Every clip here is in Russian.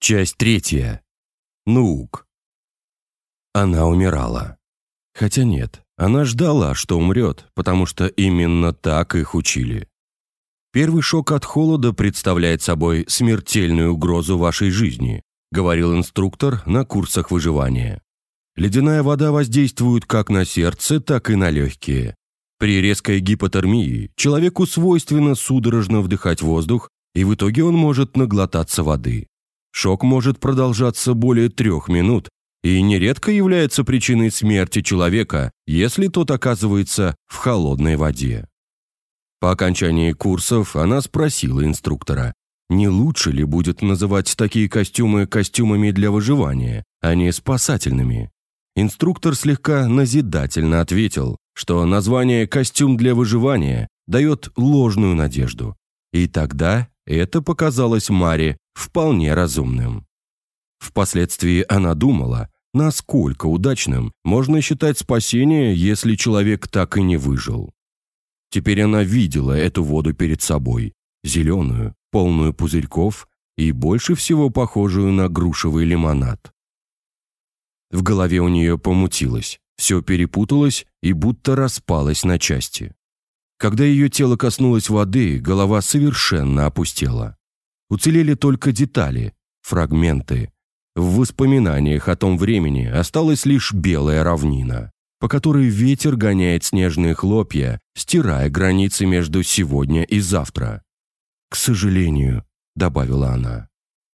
Часть 3. Нуук. Она умирала. Хотя нет, она ждала, что умрет, потому что именно так их учили. Первый шок от холода представляет собой смертельную угрозу вашей жизни, говорил инструктор на курсах выживания. Ледяная вода воздействует как на сердце, так и на легкие. При резкой гипотермии человеку свойственно судорожно вдыхать воздух, и в итоге он может наглотаться воды. Шок может продолжаться более 3 минут и нередко является причиной смерти человека, если тот оказывается в холодной воде. По окончании курсов она спросила инструктора, не лучше ли будет называть такие костюмы костюмами для выживания, а не спасательными. Инструктор слегка назидательно ответил, что название «костюм для выживания» дает ложную надежду. И тогда это показалось Маре вполне разумным. Впоследствии она думала, насколько удачным можно считать спасение, если человек так и не выжил. Теперь она видела эту воду перед собой, зеленую, полную пузырьков и больше всего похожую на грушевый лимонад. В голове у нее помутилось, все перепуталось и будто распалось на части. Когда ее тело коснулось воды, голова совершенно опустела. Уцелели только детали, фрагменты. В воспоминаниях о том времени осталась лишь белая равнина, по которой ветер гоняет снежные хлопья, стирая границы между сегодня и завтра. «К сожалению», — добавила она.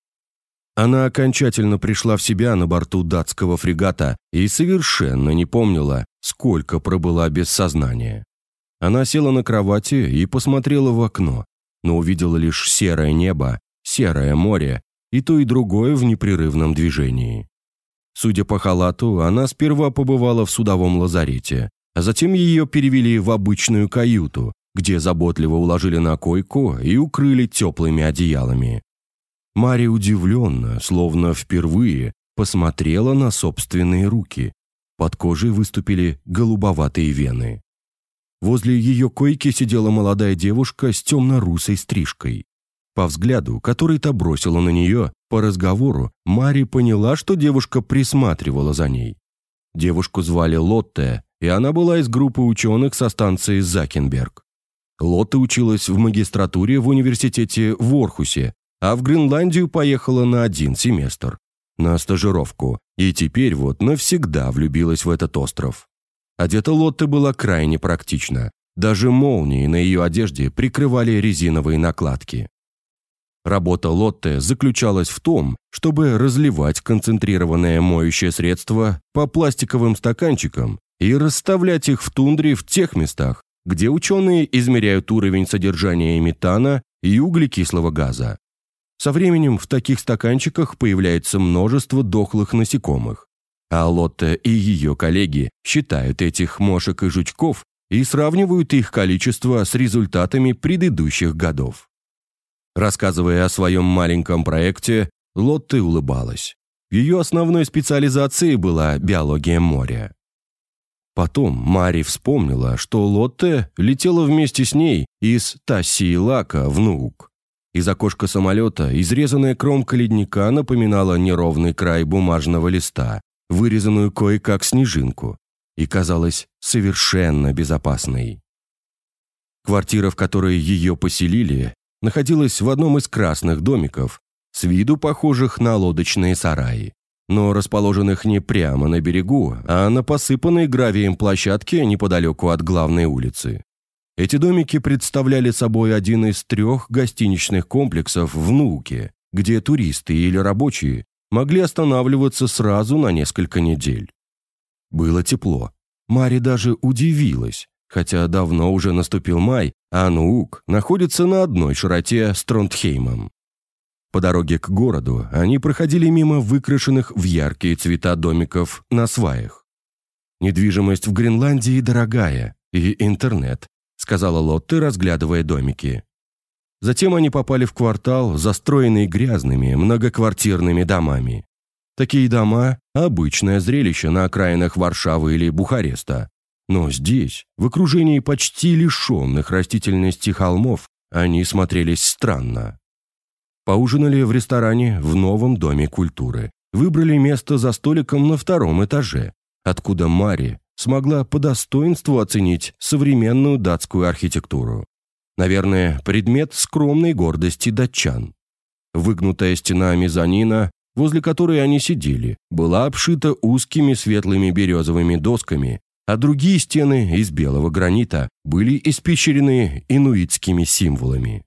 Она окончательно пришла в себя на борту датского фрегата и совершенно не помнила, сколько пробыла без сознания. Она села на кровати и посмотрела в окно, но увидела лишь серое небо, серое море и то и другое в непрерывном движении. Судя по халату, она сперва побывала в судовом лазарете, а затем ее перевели в обычную каюту, где заботливо уложили на койку и укрыли теплыми одеялами. Мария удивленно, словно впервые, посмотрела на собственные руки. Под кожей выступили голубоватые вены. Возле ее койки сидела молодая девушка с темно-русой стрижкой. По взгляду, который та бросила на нее, по разговору, Мария поняла, что девушка присматривала за ней. Девушку звали Лотте, и она была из группы ученых со станции Закенберг. Лотте училась в магистратуре в университете в Орхусе, а в Гренландию поехала на 1 семестр, на стажировку, и теперь вот навсегда влюбилась в этот остров. Одета Лотте была крайне практично, даже молнии на ее одежде прикрывали резиновые накладки. Работа Лотте заключалась в том, чтобы разливать концентрированное моющее средство по пластиковым стаканчикам и расставлять их в тундре в тех местах, где ученые измеряют уровень содержания метана и углекислого газа. Со временем в таких стаканчиках появляется множество дохлых насекомых, а Лотте и ее коллеги считают этих мошек и жучков и сравнивают их количество с результатами предыдущих годов. Рассказывая о своем маленьком проекте, Лотте улыбалась. Ее основной специализацией была биология моря. Потом Мари вспомнила, что Лотте летела вместе с ней из Тассии-Лака в Нуук. Из окошка самолета изрезанная кромка ледника напоминала неровный край бумажного листа, вырезанную кое-как снежинку, и казалась совершенно безопасной. Квартира, в которой ее поселили, находилась в одном из красных домиков, с виду похожих на лодочные сараи, но расположенных не прямо на берегу, а на посыпанной гравием площадке неподалеку от главной улицы. Эти домики представляли собой один из 3 гостиничных комплексов в Нууке, где туристы или рабочие могли останавливаться сразу на несколько недель. Было тепло. Мари даже удивилась, хотя давно уже наступил май, а Нуук находится на одной широте с Тронтхеймом. По дороге к городу они проходили мимо выкрашенных в яркие цвета домиков на сваях. «Недвижимость в Гренландии дорогая, и интернет», сказала Лотте, разглядывая домики. Затем они попали в квартал, застроенный грязными многоквартирными домами. Такие дома – обычное зрелище на окраинах Варшавы или Бухареста. Но здесь, в окружении почти лишенных растительности холмов, они смотрелись странно. Поужинали в ресторане в новом доме культуры. Выбрали место за столиком на 2-м этаже, откуда Мари смогла по достоинству оценить современную датскую архитектуру. Наверное, предмет скромной гордости датчан. Выгнутая стена мезонина, возле которой они сидели, была обшита узкими светлыми березовыми досками, а другие стены из белого гранита были испещрены инуитскими символами.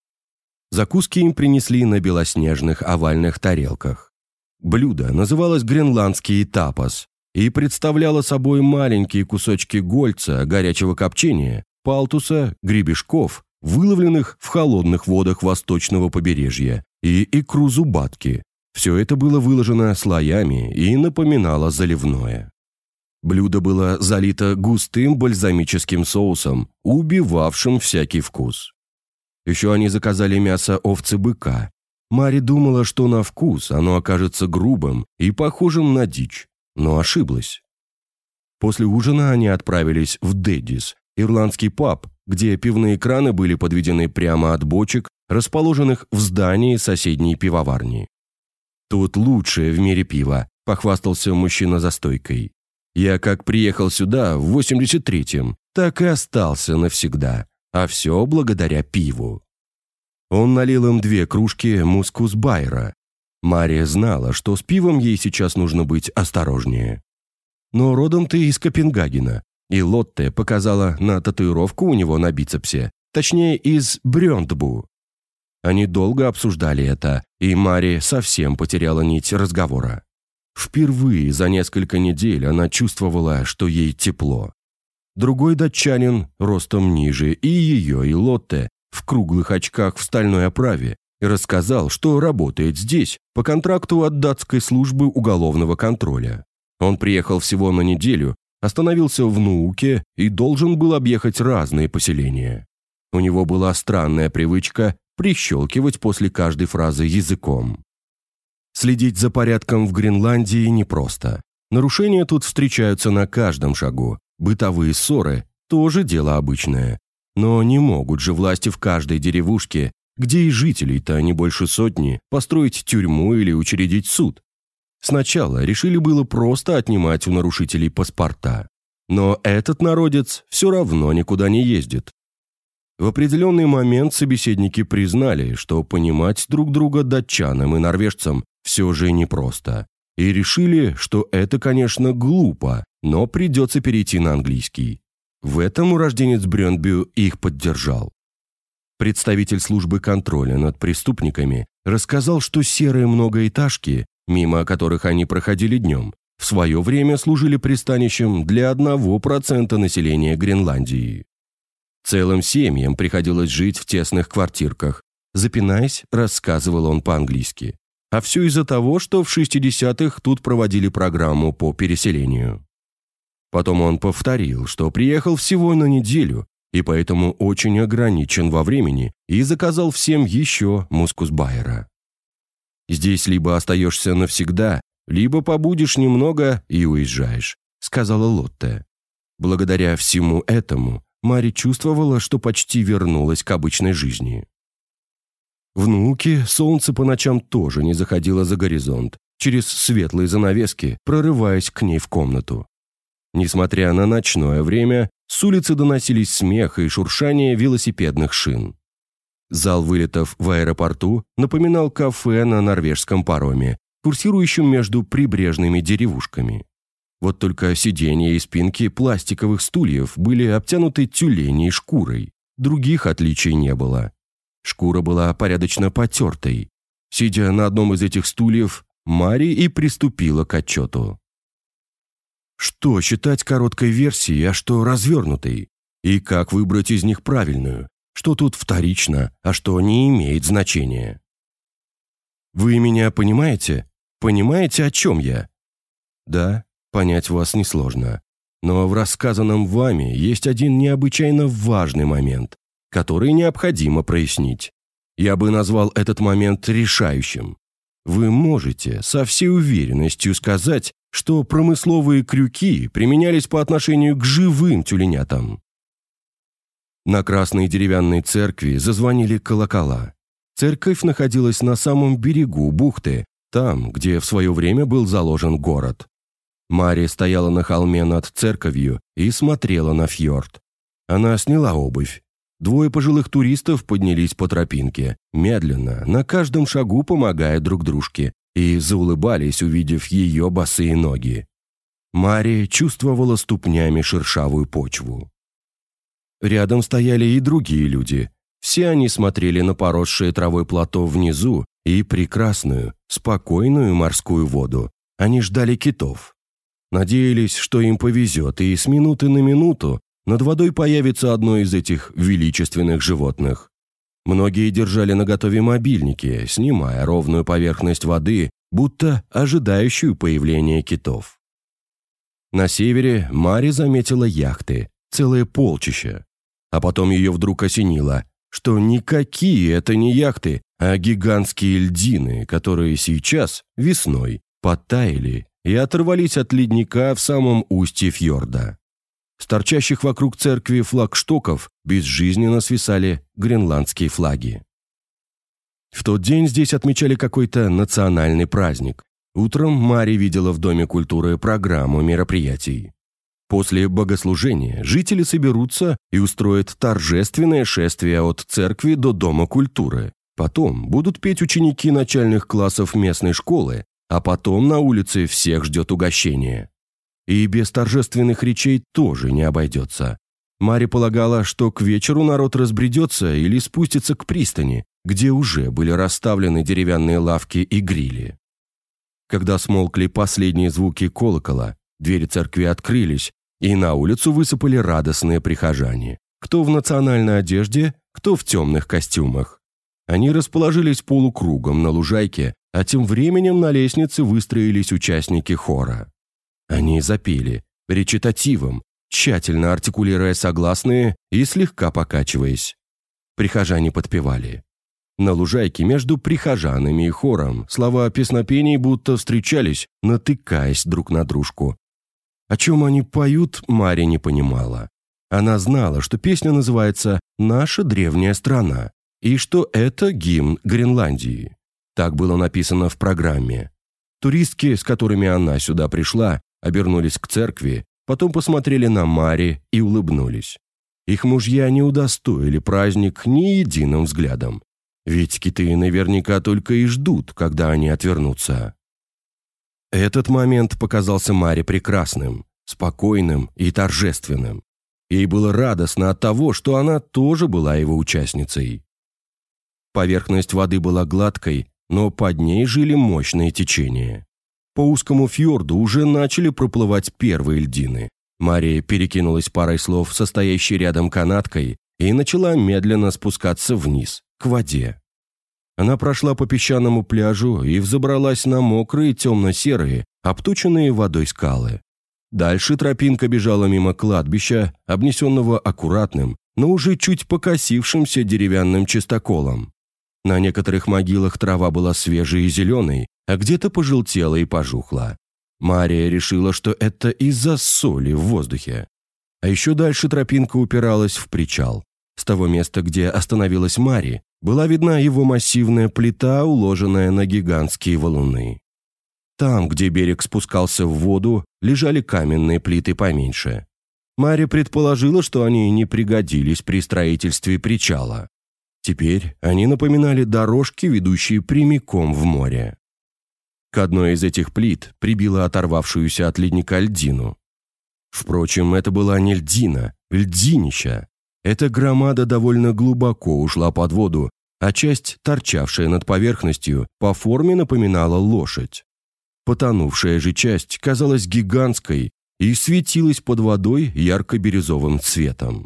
Закуски им принесли на белоснежных овальных тарелках. Блюдо называлось гренландский тапас и представляло собой маленькие кусочки гольца, горячего копчения, палтуса, гребешков, выловленных в холодных водах восточного побережья, и икру зубатки. Все это было выложено слоями и напоминало заливное. Блюдо было залито густым бальзамическим соусом, убивавшим всякий вкус. Еще они заказали мясо овцы-быка. Мари думала, что на вкус оно окажется грубым и похожим на дичь, но ошиблась. После ужина они отправились в Дэддис, ирландский паб, где пивные краны были подведены прямо от бочек, расположенных в здании соседней пивоварни. «Тут лучшее в мире пиво», – похвастался мужчина за стойкой. «Я как приехал сюда в 83-м, так и остался навсегда, а все благодаря пиву». Он налил им 2 кружки мускус-байра. Мария знала, что с пивом ей сейчас нужно быть осторожнее. Но родом ты из Копенгагена, и Лотте показала на татуировку у него на бицепсе, точнее, из Брёндбу. Они долго обсуждали это, и Мари совсем потеряла нить разговора. Впервые за несколько недель она чувствовала, что ей тепло. Другой датчанин, ростом ниже и ее, и Лотте, в круглых очках в стальной оправе, рассказал, что работает здесь по контракту от датской службы уголовного контроля. Он приехал всего на неделю, остановился в Нууке и должен был объехать разные поселения. У него была странная привычка прищелкивать после каждой фразы языком. Следить за порядком в Гренландии непросто. Нарушения тут встречаются на каждом шагу. Бытовые ссоры – тоже дело обычное. Но не могут же власти в каждой деревушке, где и жителей-то не больше 100, построить тюрьму или учредить суд. Сначала решили было просто отнимать у нарушителей паспорта. Но этот народец все равно никуда не ездит. В определенный момент собеседники признали, что понимать друг друга датчанам и норвежцам все же непросто. И решили, что это, конечно, глупо, но придется перейти на английский. В этом урожденец Брёндбю их поддержал. Представитель службы контроля над преступниками рассказал, что серые многоэтажки, мимо которых они проходили днем, в свое время служили пристанищем для 1% населения Гренландии. Целым семьям приходилось жить в тесных квартирках. Запинаясь, рассказывал он по-английски. А все из-за того, что в 60-х тут проводили программу по переселению. Потом он повторил, что приехал всего на неделю, и поэтому очень ограничен во времени, и заказал всем еще мускус-байера. «Здесь либо остаешься навсегда, либо побудешь немного и уезжаешь», — сказала Лотте. Благодаря всему этому Мари чувствовала, что почти вернулась к обычной жизни. В Нууке солнце по ночам тоже не заходило за горизонт, через светлые занавески, прорываясь к ней в комнату. Несмотря на ночное время, с улицы доносились смех и шуршание велосипедных шин. Зал вылетов в аэропорту напоминал кафе на норвежском пароме, курсирующем между прибрежными деревушками. Вот только сиденья и спинки пластиковых стульев были обтянуты тюленей шкурой, других отличий не было. Шкура была порядочно потертой. Сидя на одном из этих стульев, Мари и приступила к отчету. Что считать короткой версией, а что развернутой? И как выбрать из них правильную? Что тут вторично, а что не имеет значения? Вы меня понимаете? Понимаете, о чем я? Да, понять вас несложно. Но в рассказанном вами есть один необычайно важный момент, который необходимо прояснить. Я бы назвал этот момент решающим. Вы можете со всей уверенностью сказать, что промысловые крюки применялись по отношению к живым тюленятам. На красной деревянной церкви зазвонили колокола. Церковь находилась на самом берегу бухты, там, где в свое время был заложен город. Мари стояла на холме над церковью и смотрела на фьорд. Она сняла обувь. Двое пожилых туристов поднялись по тропинке, медленно, на каждом шагу помогая друг дружке, и заулыбались, увидев ее босые ноги. Мари чувствовала ступнями шершавую почву. Рядом стояли и другие люди. Все они смотрели на поросшее травой плато внизу и прекрасную, спокойную морскую воду. Они ждали китов. Надеялись, что им повезет, и с минуты на минуту над водой появится одно из этих величественных животных. Многие держали наготове мобильники, снимая ровную поверхность воды, будто ожидающую появления китов. На севере Мари заметила яхты, целое полчище. А потом ее вдруг осенило, что никакие это не яхты, а гигантские льдины, которые сейчас, весной, подтаяли и оторвались от ледника в самом устье фьорда. С торчащих вокруг церкви флагштоков безжизненно свисали гренландские флаги. В тот день здесь отмечали какой-то национальный праздник. Утром Мари видела в Доме культуры программу мероприятий. После богослужения жители соберутся и устроят торжественное шествие от церкви до Дома культуры. Потом будут петь ученики начальных классов местной школы, а потом на улице всех ждет угощение. И без торжественных речей тоже не обойдется. Мари полагала, что к вечеру народ разбредется или спустится к пристани, где уже были расставлены деревянные лавки и грили. Когда смолкли последние звуки колокола, двери церкви открылись, и на улицу высыпали радостные прихожане. Кто в национальной одежде, кто в темных костюмах. Они расположились полукругом на лужайке, а тем временем на лестнице выстроились участники хора. Они запели, речитативом, тщательно артикулируя согласные и слегка покачиваясь. Прихожане подпевали. На лужайке между прихожанами и хором слова песнопений будто встречались, натыкаясь друг на дружку. О чем они поют, Мари не понимала. Она знала, что песня называется «Наша древняя страна» и что это гимн Гренландии. Так было написано в программе. Туристки, с которыми она сюда пришла, обернулись к церкви, потом посмотрели на Мари и улыбнулись. Их мужья не удостоили праздник ни единым взглядом. Ведь киты наверняка только и ждут, когда они отвернутся. Этот момент показался Маре прекрасным, спокойным и торжественным. Ей было радостно от того, что она тоже была его участницей. Поверхность воды была гладкой, но под ней жили мощные течения. По узкому фьорду уже начали проплывать первые льдины. Мария перекинулась парой слов со стоящей рядом канаткой и начала медленно спускаться вниз, к воде. Она прошла по песчаному пляжу и взобралась на мокрые темно-серые, обточенные водой скалы. Дальше тропинка бежала мимо кладбища, обнесенного аккуратным, но уже чуть покосившимся деревянным чистоколом. На некоторых могилах трава была свежей и зеленой, а где-то пожелтела и пожухла. Мария решила, что это из-за соли в воздухе. А еще дальше тропинка упиралась в причал. С того места, где остановилась Мари, была видна его массивная плита, уложенная на гигантские валуны. Там, где берег спускался в воду, лежали каменные плиты поменьше. Мари предположила, что они не пригодились при строительстве причала. Теперь они напоминали дорожки, ведущие прямиком в море. К одной из этих плит прибила оторвавшуюся от ледника льдину. Впрочем, это была не льдина, льдинища. Эта громада довольно глубоко ушла под воду, а часть, торчавшая над поверхностью, по форме напоминала лошадь. Потонувшая же часть казалась гигантской и светилась под водой ярко-бирюзовым цветом.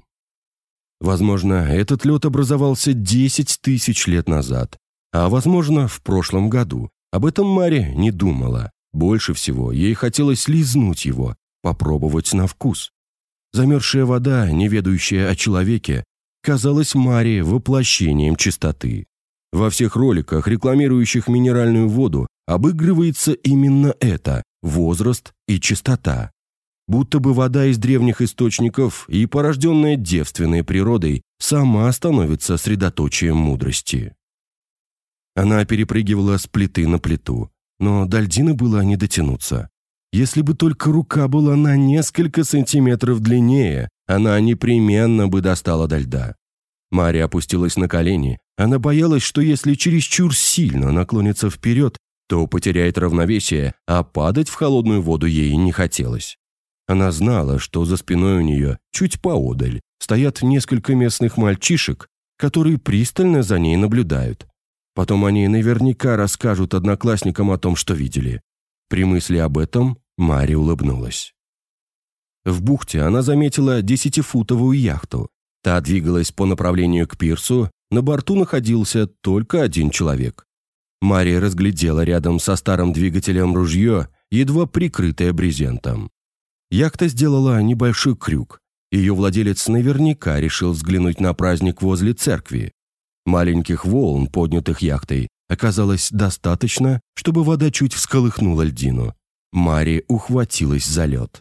Возможно, этот лед образовался 10 тысяч лет назад, а, возможно, в прошлом году. Об этом Мари не думала. Больше всего ей хотелось лизнуть его, попробовать на вкус. Замерзшая вода, не ведающая о человеке, казалась Мари воплощением чистоты. Во всех роликах, рекламирующих минеральную воду, обыгрывается именно это – возраст и чистота. Будто бы вода из древних источников и порожденная девственной природой сама становится средоточием мудрости. Она перепрыгивала с плиты на плиту, но до льдины было не дотянуться. Если бы только рука была на несколько сантиметров длиннее, она непременно бы достала до льда. Мария опустилась на колени. Она боялась, что если чересчур сильно наклонится вперед, то потеряет равновесие, а падать в холодную воду ей не хотелось. Она знала, что за спиной у нее, чуть поодаль, стоят несколько местных мальчишек, которые пристально за ней наблюдают. Потом они наверняка расскажут одноклассникам о том, что видели. При мысли об этом Мария улыбнулась. В бухте она заметила 10-футовую яхту. Та двигалась по направлению к пирсу, на борту находился только один человек. Мария разглядела рядом со старым двигателем ружье, едва прикрытое брезентом. Яхта сделала небольшой крюк. Ее владелец наверняка решил взглянуть на праздник возле церкви. Маленьких волн, поднятых яхтой, оказалось достаточно, чтобы вода чуть всколыхнула льдину. Мария ухватилась за лед.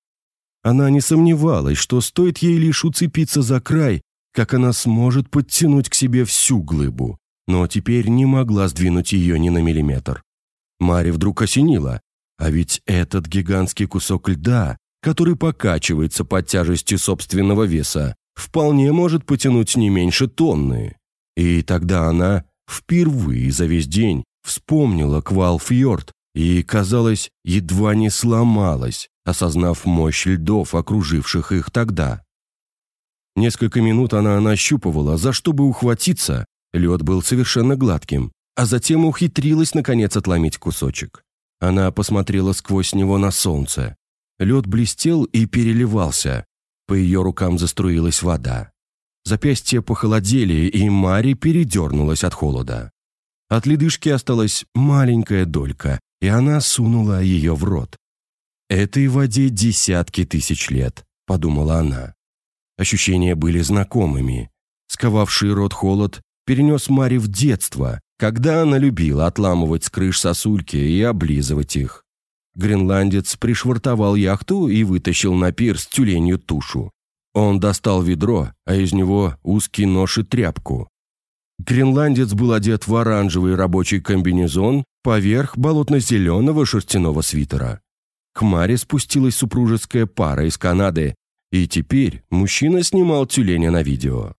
Она не сомневалась, что стоит ей лишь уцепиться за край, как она сможет подтянуть к себе всю глыбу, но теперь не могла сдвинуть ее ни на миллиметр. Мария вдруг осенила, а ведь этот гигантский кусок льда, который покачивается под тяжестью собственного веса, вполне может потянуть не меньше тонны. И тогда она впервые за весь день вспомнила Квалфьорд и, казалось, едва не сломалась, осознав мощь льдов, окруживших их тогда. Несколько минут она нащупывала, за что бы ухватиться, лед был совершенно гладким, а затем ухитрилась, наконец, отломить кусочек. Она посмотрела сквозь него на солнце. Лед блестел и переливался. По ее рукам заструилась вода. Запястья похолодели, и Мари передернулась от холода. От ледышки осталась маленькая долька, и она сунула ее в рот. «Этой воде десятки тысяч лет», — подумала она. Ощущения были знакомыми. Сковавший рот холод перенес Мари в детство, когда она любила отламывать с крыш сосульки и облизывать их. Гренландец пришвартовал яхту и вытащил на пирс тюленью тушу. Он достал ведро, а из него узкий нож и тряпку. Гренландец был одет в оранжевый рабочий комбинезон поверх болотно-зеленого шерстяного свитера. К Маре спустилась супружеская пара из Канады, и теперь мужчина снимал тюленя на видео.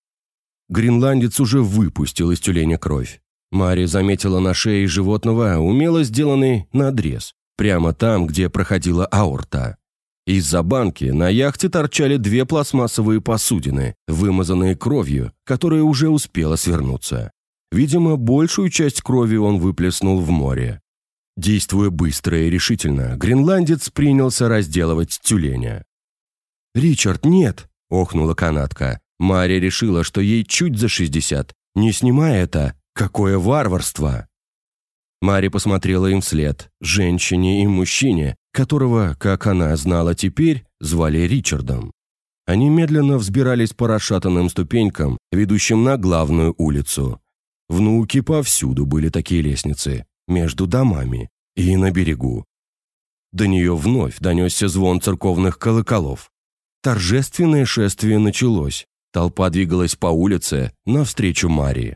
Гренландец уже выпустил из тюленя кровь. Мари заметила на шее животного умело сделанный надрез, прямо там, где проходила аорта. Из-за банки на яхте торчали 2 пластмассовые посудины, вымазанные кровью, которая уже успела свернуться. Видимо, большую часть крови он выплеснул в море. Действуя быстро и решительно, гренландец принялся разделывать тюленя. «Ричард, нет!» – охнула канадка. Мария решила, что ей чуть за 60. «Не снимай это! Какое варварство!» Мария посмотрела им вслед, женщине и мужчине, которого, как она знала теперь, звали Ричардом. Они медленно взбирались по расшатанным ступенькам, ведущим на главную улицу. В Нууке повсюду были такие лестницы, между домами и на берегу. До нее вновь донесся звон церковных колоколов. Торжественное шествие началось, толпа двигалась по улице навстречу Марии.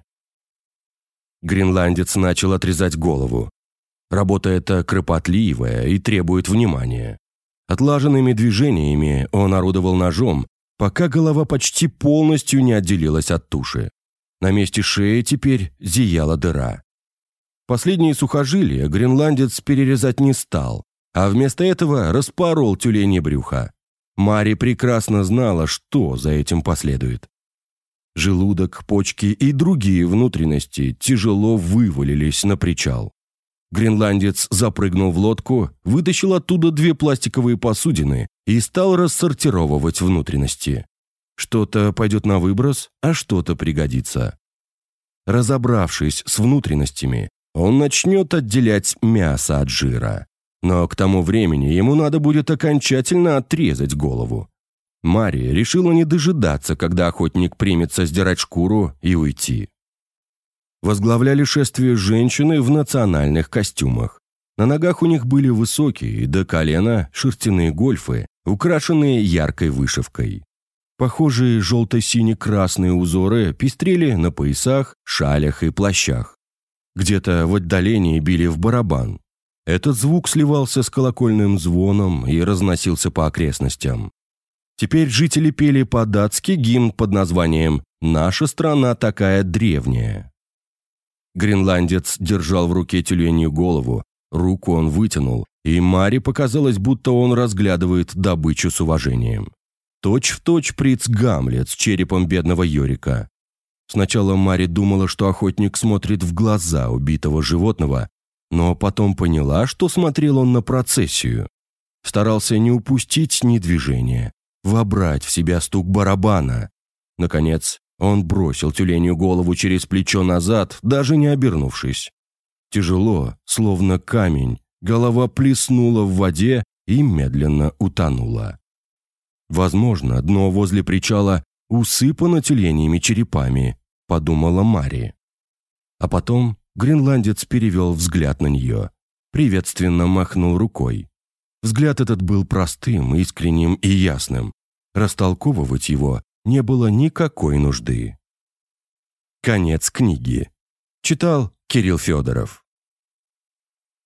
Гренландец начал отрезать голову. Работа эта кропотливая и требует внимания. Отлаженными движениями он орудовал ножом, пока голова почти полностью не отделилась от туши. На месте шеи теперь зияла дыра. Последние сухожилия гренландец перерезать не стал, а вместо этого распорол тюленье брюхо. Мари прекрасно знала, что за этим последует. Желудок, почки и другие внутренности тяжело вывалились на причал. Гренландец запрыгнул в лодку, вытащил оттуда 2 пластиковые посудины и стал рассортировывать внутренности. Что-то пойдет на выброс, а что-то пригодится. Разобравшись с внутренностями, он начнет отделять мясо от жира. Но к тому времени ему надо будет окончательно отрезать голову. Мария решила не дожидаться, когда охотник примется сдирать шкуру и уйти. Возглавляли шествие женщины в национальных костюмах. На ногах у них были высокие, до колена, шерстяные гольфы, украшенные яркой вышивкой. Похожие желто-сине-красные узоры пестрели на поясах, шалях и плащах. Где-то в отдалении били в барабан. Этот звук сливался с колокольным звоном и разносился по окрестностям. Теперь жители пели по-датски гимн под названием «Наша страна такая древняя». Гренландец держал в руке тюленью голову, руку он вытянул, и Маре показалось, будто он разглядывает добычу с уважением. Точь-в-точь приц Гамлет с черепом бедного Йорика. Сначала Маре думала, что охотник смотрит в глаза убитого животного, но потом поняла, что смотрел он на процессию. Старался не упустить ни движения, вобрать в себя стук барабана. Наконец, он бросил тюленью голову через плечо назад, даже не обернувшись. Тяжело, словно камень, голова плеснула в воде и медленно утонула. Возможно, дно возле причала усыпано тюленьими черепами, подумала Мари. А потом гренландец перевел взгляд на нее, приветственно махнул рукой. Взгляд этот был простым, искренним и ясным. Растолковывать его не было никакой нужды. Конец книги. Читал Кирилл Федоров.